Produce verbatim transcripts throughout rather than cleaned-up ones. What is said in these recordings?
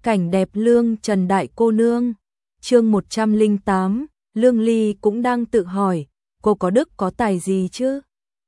Cảnh đẹp lương Trần đại cô nương. Chương một trăm lẻ tám, Lương Ly cũng đang tự hỏi, cô có đức có tài gì chứ?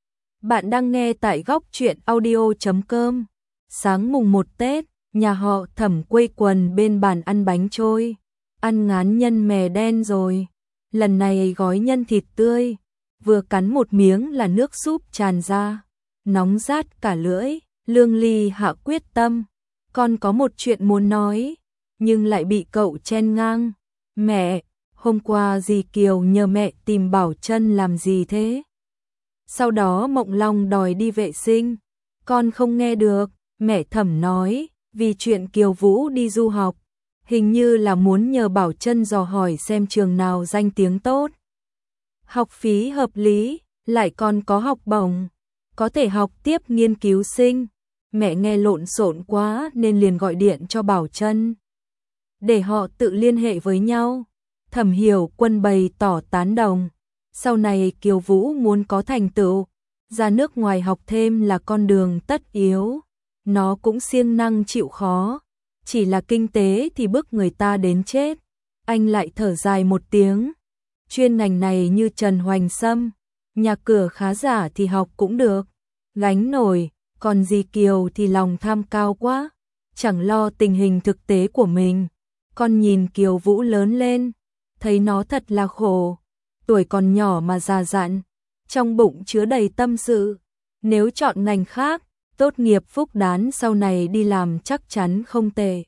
Bạn đang nghe tại góc truyện audio chấm com. Sáng mùng một Tết, nhà họ Thẩm quây quần bên bàn ăn bánh trôi, ăn ngán nhân mè đen rồi. Lần này gói nhân thịt tươi, vừa cắn một miếng là nước súp tràn ra, nóng rát cả lưỡi. Lương Ly hạ quyết tâm, con có một chuyện muốn nói, nhưng lại bị cậu chen ngang. Mẹ, hôm qua dì Kiều nhờ mẹ tìm Bảo Trân làm gì thế? Sau đó Mộng Long đòi đi vệ sinh, con không nghe được. Mẹ Thẩm nói, vì chuyện Kiều Vũ đi du học, hình như là muốn nhờ Bảo Trân dò hỏi xem trường nào danh tiếng tốt, học phí hợp lý, lại còn có học bổng, có thể học tiếp nghiên cứu sinh. Mẹ nghe lộn xộn quá nên liền gọi điện cho Bảo Trân, để họ tự liên hệ với nhau. Thẩm Hiểu Quân bày tỏ tán đồng, sau này Kiều Vũ muốn có thành tựu, ra nước ngoài học thêm là con đường tất yếu. Nó cũng siêng năng chịu khó, chỉ là kinh tế thì bức người ta đến chết. Anh lại thở dài một tiếng, chuyên ngành này như Trần Hoành Sâm, nhà cửa khá giả thì học cũng được, gánh nổi, còn dì Kiều thì lòng tham cao quá, chẳng lo tình hình thực tế của mình. Con nhìn Kiều Vũ lớn lên, thấy nó thật là khổ, tuổi còn nhỏ mà già dặn, trong bụng chứa đầy tâm sự. Nếu chọn ngành khác, tốt nghiệp phúc đán sau này đi làm chắc chắn không tệ.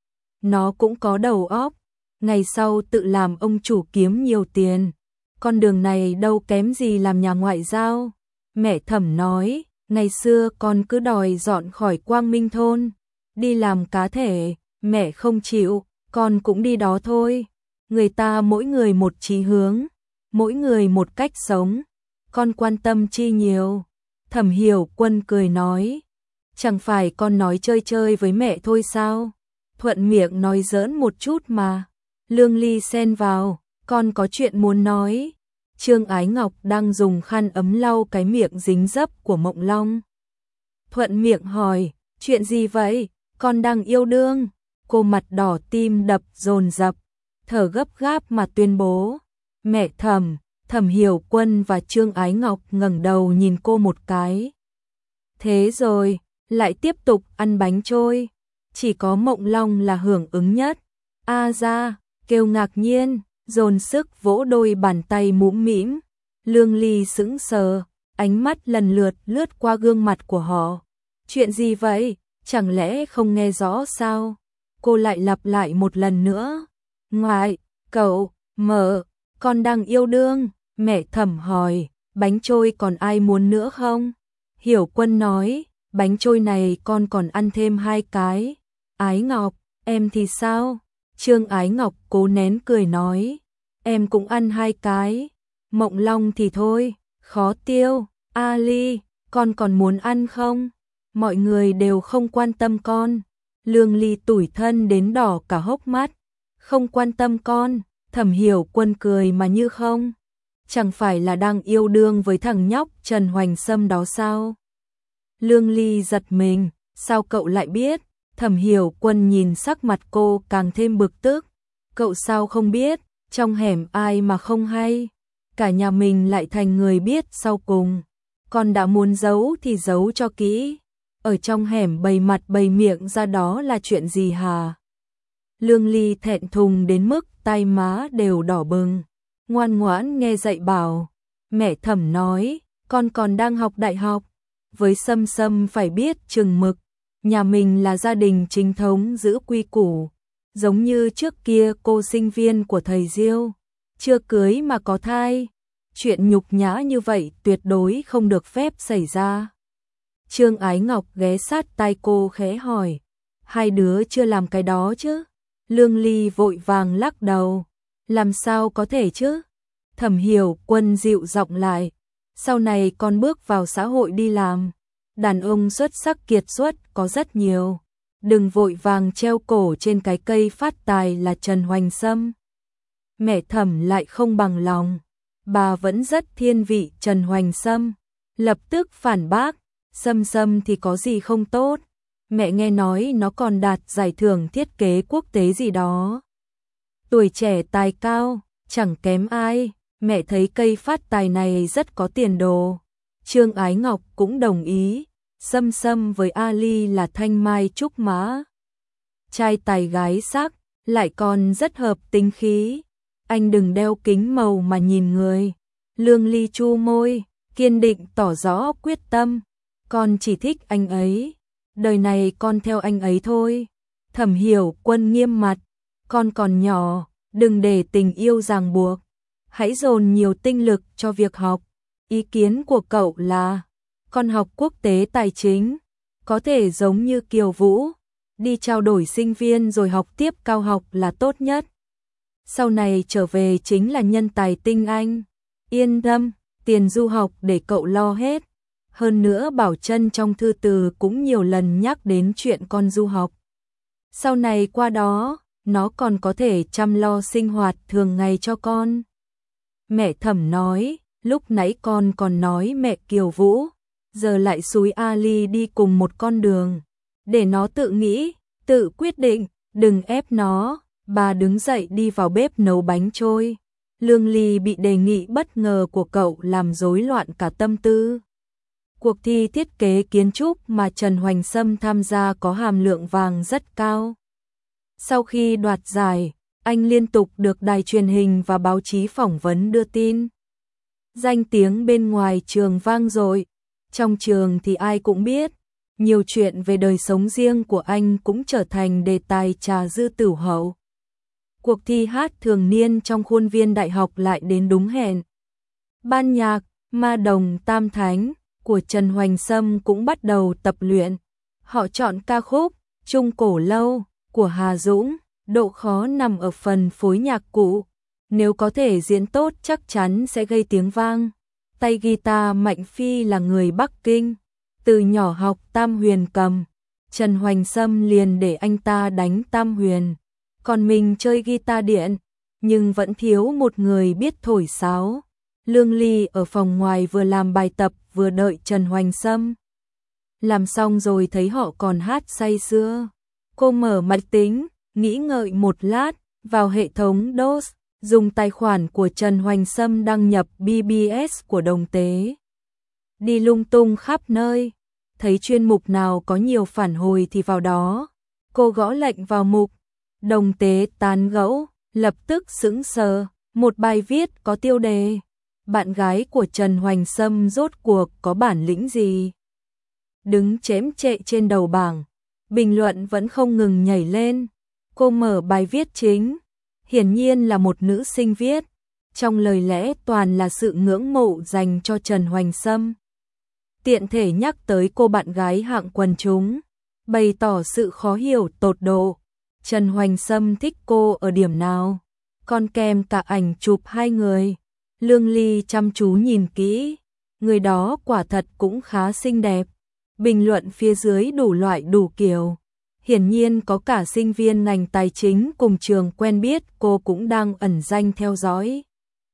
Nó cũng có đầu óc, ngày sau tự làm ông chủ kiếm nhiều tiền. Con đường này đâu kém gì làm nhà ngoại giao. Mẹ Thẩm nói, ngày xưa con cứ đòi dọn khỏi Quang Minh thôn, đi làm cá thể, mẹ không chịu, con cũng đi đó thôi. Người ta mỗi người một chí hướng, mỗi người một cách sống, con quan tâm chi nhiều. Thẩm Hiểu Quân cười nói, chẳng phải con nói chơi chơi với mẹ thôi sao? Thuận miệng nói giỡn một chút mà. Lương Ly xen vào, con có chuyện muốn nói. Trương Ái Ngọc đang dùng khăn ấm lau cái miệng dính dấp của Mộng Long. Thuận miệng hỏi, chuyện gì vậy? Con đang yêu đương. Cô mặt đỏ tim đập dồn dập, thở gấp gáp mà tuyên bố. Mẹ Thẩm, Thẩm Hiểu Quân và Trương Ái Ngọc ngẩng đầu nhìn cô một cái. Thế rồi, lại tiếp tục ăn bánh trôi. Chỉ có Mộng Long là hưởng ứng nhất. A ra, kêu ngạc nhiên, dồn sức vỗ đôi bàn tay mũm mĩm. Lương Ly sững sờ, ánh mắt lần lượt lướt qua gương mặt của họ. Chuyện gì vậy? Chẳng lẽ không nghe rõ sao? Cô lại lặp lại một lần nữa. Ngoại, cậu, mợ, con đang yêu đương. Mẹ Thẩm hỏi, bánh trôi còn ai muốn nữa không? Hiểu Quân nói, bánh trôi này con còn ăn thêm hai cái. Ái Ngọc, em thì sao? Trương Ái Ngọc cố nén cười nói, em cũng ăn hai cái. Mộng Long thì thôi, khó tiêu. A Ly, con còn muốn ăn không? Mọi người đều không quan tâm con. Lương Ly tủi thân đến đỏ cả hốc mắt. Không quan tâm con. Thẩm Hiểu Quân cười mà như không. Chẳng phải là đang yêu đương với thằng nhóc Trần Hoành Sâm đó sao? Lương Ly giật mình, sao cậu lại biết? Thẩm Hiểu Quân nhìn sắc mặt cô càng thêm bực tức. Cậu sao không biết, trong hẻm ai mà không hay. Cả nhà mình lại thành người biết sau cùng. Con đã muốn giấu thì giấu cho kỹ. Ở trong hẻm bày mặt bày miệng ra đó là chuyện gì hả? Lương Ly thẹn thùng đến mức tay má đều đỏ bừng. Ngoan ngoãn nghe dạy bảo. Mẹ Thẩm nói, con còn đang học đại học. Với Sâm Sâm phải biết chừng mực. Nhà mình là gia đình chính thống giữ quy củ. Giống như trước kia cô sinh viên của thầy Diêu, chưa cưới mà có thai. Chuyện nhục nhã như vậy tuyệt đối không được phép xảy ra. Trương Ái Ngọc ghé sát tai cô khẽ hỏi, hai đứa chưa làm cái đó chứ? Lương Ly vội vàng lắc đầu, làm sao có thể chứ? Thẩm Hiểu Quân dịu giọng lại, sau này con bước vào xã hội đi làm, đàn ông xuất sắc kiệt xuất có rất nhiều, đừng vội vàng treo cổ trên cái cây phát tài là Trần Hoành Sâm. Mẹ Thẩm lại không bằng lòng, bà vẫn rất thiên vị Trần Hoành Sâm, lập tức phản bác, Sâm Sâm thì có gì không tốt. mẹ nghe nói nó còn đạt giải thưởng thiết kế quốc tế gì đó. Tuổi trẻ tài cao, chẳng kém ai, mẹ thấy cây phát tài này rất có tiền đồ. Trương Ái Ngọc cũng đồng ý, Sâm Sâm với Ali là thanh mai trúc mã. Trai tài gái sắc, lại còn rất hợp tính khí. Anh đừng đeo kính màu mà nhìn người. Lương Ly chu môi, kiên định tỏ rõ quyết tâm. Con chỉ thích anh ấy. Đời này con theo anh ấy thôi. Thẩm Hiểu Quân nghiêm mặt. Con còn nhỏ, đừng để tình yêu ràng buộc. Hãy dồn nhiều tinh lực cho việc học. Ý kiến của cậu là, con học quốc tế tài chính, có thể giống như Kiều Vũ, đi trao đổi sinh viên rồi học tiếp cao học là tốt nhất. Sau này trở về chính là nhân tài tinh anh. Yên tâm, tiền du học để cậu lo hết. Hơn nữa Bảo Trân trong thư từ cũng nhiều lần nhắc đến chuyện con du học. Sau này qua đó, nó còn có thể chăm lo sinh hoạt thường ngày cho con. Mẹ Thẩm nói, lúc nãy con còn nói mẹ Kiều Vũ, giờ lại xúi Ali đi cùng một con đường. Để nó tự nghĩ, tự quyết định, đừng ép nó. Bà đứng dậy đi vào bếp nấu bánh trôi. Lương Ly bị đề nghị bất ngờ của cậu làm rối loạn cả tâm tư. Cuộc thi thiết kế kiến trúc mà Trần Hoành Sâm tham gia có hàm lượng vàng rất cao. Sau khi đoạt giải, anh liên tục được đài truyền hình và báo chí phỏng vấn đưa tin. Danh tiếng bên ngoài trường vang dội, trong trường thì ai cũng biết. Nhiều chuyện về đời sống riêng của anh cũng trở thành đề tài trà dư tửu hậu. Cuộc thi hát thường niên trong khuôn viên đại học lại đến đúng hẹn. Ban nhạc Ma Đồng Tam Thánh của Trần Hoành Sâm cũng bắt đầu tập luyện. Họ chọn ca khúc Trung Cổ Lâu của Hà Dũng, độ khó nằm ở phần phối nhạc cụ. Nếu có thể diễn tốt chắc chắn sẽ gây tiếng vang. Tay guitar Mạnh Phi là người Bắc Kinh, từ nhỏ học tam huyền cầm. Trần Hoành Sâm liền để anh ta đánh tam huyền, còn mình chơi guitar điện, nhưng vẫn thiếu một người biết thổi sáo. Lương Ly ở phòng ngoài vừa làm bài tập vừa đợi Trần Hoành Sâm. Làm xong rồi thấy họ còn hát say sưa. Cô mở máy tính, nghĩ ngợi một lát, vào hệ thống đê ô ét, dùng tài khoản của Trần Hoành Sâm đăng nhập bê bê ét của Đồng Tế. Đi lung tung khắp nơi, thấy chuyên mục nào có nhiều phản hồi thì vào đó. Cô gõ lệnh vào mục Đồng Tế tán gẫu, lập tức sững sờ, một bài viết có tiêu đề: bạn gái của Trần Hoành Sâm rốt cuộc có bản lĩnh gì? Đứng chém chệ trên đầu bảng, bình luận vẫn không ngừng nhảy lên. Cô mở bài viết chính, hiển nhiên là một nữ sinh viết, trong lời lẽ toàn là sự ngưỡng mộ dành cho Trần Hoành Sâm. Tiện thể nhắc tới cô bạn gái hạng quần chúng, bày tỏ sự khó hiểu tột độ. Trần Hoành Sâm thích cô ở điểm nào? Còn kèm cả ảnh chụp hai người. Lương Ly chăm chú nhìn kỹ, người đó quả thật cũng khá xinh đẹp. Bình luận phía dưới đủ loại đủ kiểu. Hiển nhiên có cả sinh viên ngành tài chính cùng trường quen biết cô cũng đang ẩn danh theo dõi.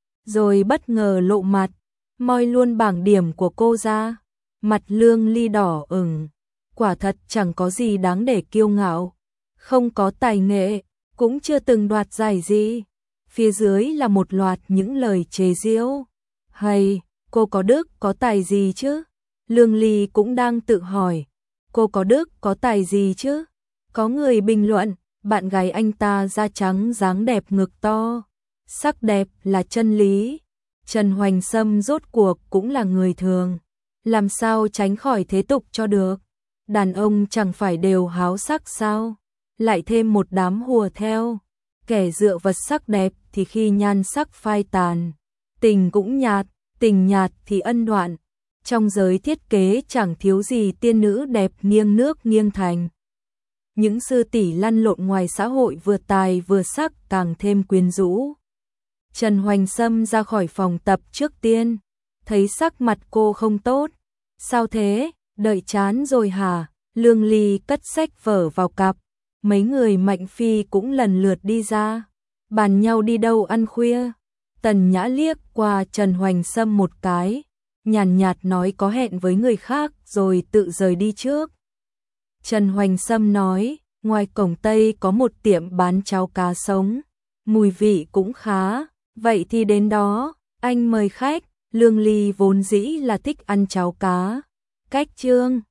Rồi bất ngờ lộ mặt, moi luôn bảng điểm của cô ra. Mặt Lương Ly đỏ ửng, quả thật chẳng có gì đáng để kiêu ngạo. Không có tài nghệ, cũng chưa từng đoạt giải gì. Phía dưới là một loạt những lời chế giễu. Hay, cô có đức có tài gì chứ? Lương Ly cũng đang tự hỏi, cô có đức có tài gì chứ? Có người bình luận, bạn gái anh ta da trắng dáng đẹp ngực to. Sắc đẹp là chân lý. Trần Hoành Sâm rốt cuộc cũng là người thường. Làm sao tránh khỏi thế tục cho được? Đàn ông chẳng phải đều háo sắc sao? Lại thêm một đám hùa theo. Kẻ dựa vật sắc đẹp thì khi nhan sắc phai tàn, tình cũng nhạt, tình nhạt thì ân đoạn. Trong giới thiết kế chẳng thiếu gì tiên nữ đẹp nghiêng nước nghiêng thành. Những sư tỷ lăn lộn ngoài xã hội vừa tài vừa sắc càng thêm quyến rũ. Trần Hoành Sâm ra khỏi phòng tập trước tiên, thấy sắc mặt cô không tốt. Sao thế, đợi chán rồi hả? Lương Ly cất sách vở vào cặp. Mấy người Mạnh Phi cũng lần lượt đi ra, bàn nhau đi đâu ăn khuya. Tần Nhã liếc qua Trần Hoành Sâm một cái, nhàn nhạt nói có hẹn với người khác rồi tự rời đi trước. Trần Hoành Sâm nói, ngoài cổng Tây có một tiệm bán cháo cá sống, mùi vị cũng khá, vậy thì đến đó, anh mời khách. Lương Ly vốn dĩ là thích ăn cháo cá. Cách Trương